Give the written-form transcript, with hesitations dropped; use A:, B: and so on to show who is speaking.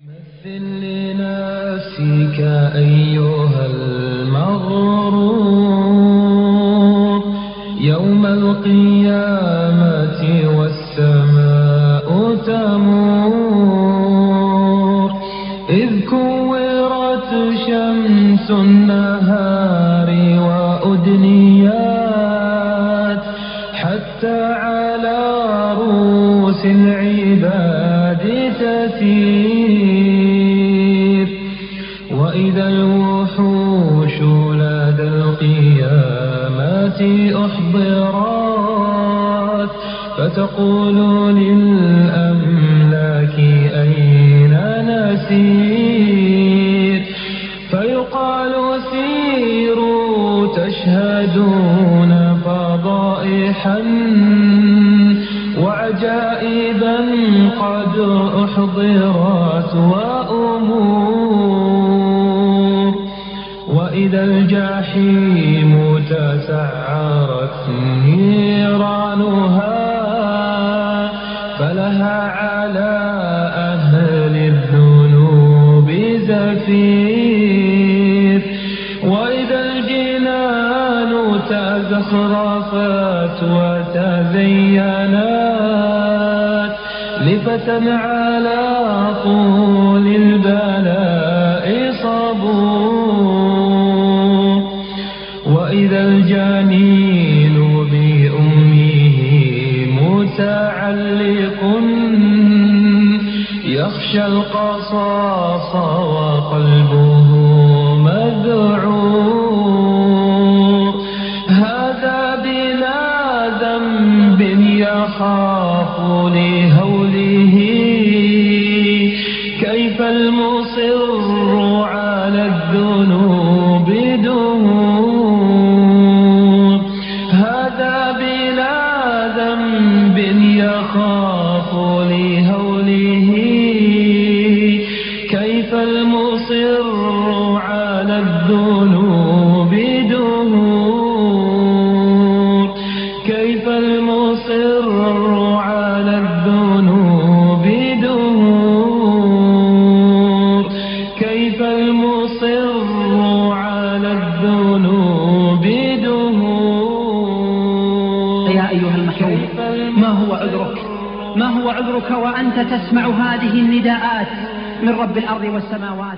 A: مثل لنفسك أيها المغرور يوم القيامة والسماء تمور إذ كورت شمس النهار وأدنيات حتى على رؤوس العباد تسير وإذا الوحوش لدى القيامة أحضرت فتقول للأملاك أين نسير فيقال سيروا تشهدون فضائحا وعجائبا قد أحضرت وأمور وإذا الجحيم تسعرت نيرانها فلها على أهل الذنوب زفير وإذا الجنان تزخرفت وتزينت لفتى على طول البلاء صبور وإذا الجنين بأمه متعلق يخشى القصاص وقلبه مذعور هذا بلا ذنب يخاف لهوله كيف المصر على الذنوب دهور هذا بلا ذنب يخاف لهوله كيف المصر على الذنوب دهور كيف المصر على الذنوب دهور كيف المصر على الذنوب دهور
B: يا أيها المحروم ما هو عذرك ما هو عذرك وأنت تسمع هذه النداءات من رب الأرض والسماوات